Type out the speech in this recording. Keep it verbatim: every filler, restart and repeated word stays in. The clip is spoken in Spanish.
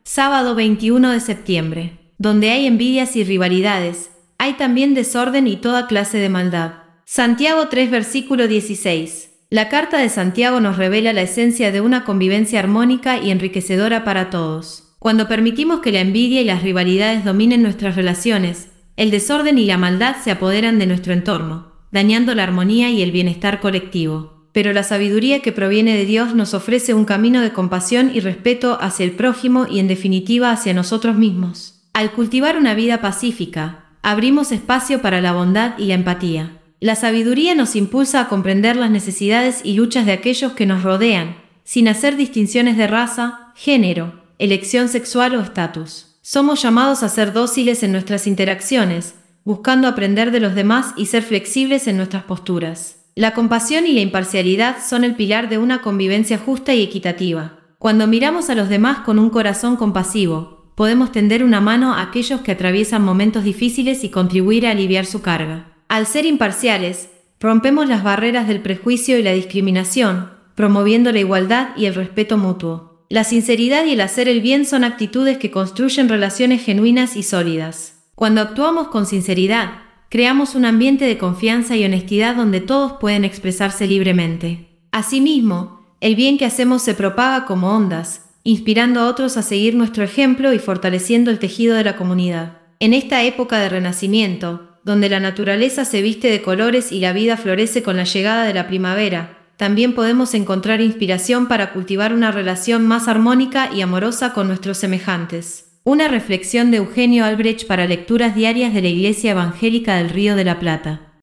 Sábado veintiuno de septiembre. Donde hay envidias y rivalidades, hay también desorden y toda clase de maldad. Santiago tres versículo dieciséis. La carta de Santiago nos revela la esencia de una convivencia armónica y enriquecedora para todos. Cuando permitimos que la envidia y las rivalidades dominen nuestras relaciones, el desorden y la maldad se apoderan de nuestro entorno, dañando la armonía y el bienestar colectivo. Pero la sabiduría que proviene de Dios nos ofrece un camino de compasión y respeto hacia el prójimo y en definitiva hacia nosotros mismos. Al cultivar una vida pacífica, abrimos espacio para la bondad y la empatía. La sabiduría nos impulsa a comprender las necesidades y luchas de aquellos que nos rodean, sin hacer distinciones de raza, género, elección sexual o estatus. Somos llamados a ser dóciles en nuestras interacciones, buscando aprender de los demás y ser flexibles en nuestras posturas. La compasión y la imparcialidad son el pilar de una convivencia justa y equitativa. Cuando miramos a los demás con un corazón compasivo, podemos tender una mano a aquellos que atraviesan momentos difíciles y contribuir a aliviar su carga. Al ser imparciales, rompemos las barreras del prejuicio y la discriminación, promoviendo la igualdad y el respeto mutuo. La sinceridad y el hacer el bien son actitudes que construyen relaciones genuinas y sólidas. Cuando actuamos con sinceridad, creamos un ambiente de confianza y honestidad donde todos pueden expresarse libremente. Asimismo, el bien que hacemos se propaga como ondas, inspirando a otros a seguir nuestro ejemplo y fortaleciendo el tejido de la comunidad. En esta época de renacimiento, donde la naturaleza se viste de colores y la vida florece con la llegada de la primavera, también podemos encontrar inspiración para cultivar una relación más armónica y amorosa con nuestros semejantes. Una reflexión de Eugenio Albrecht para lecturas diarias de la Iglesia Evangélica del Río de la Plata.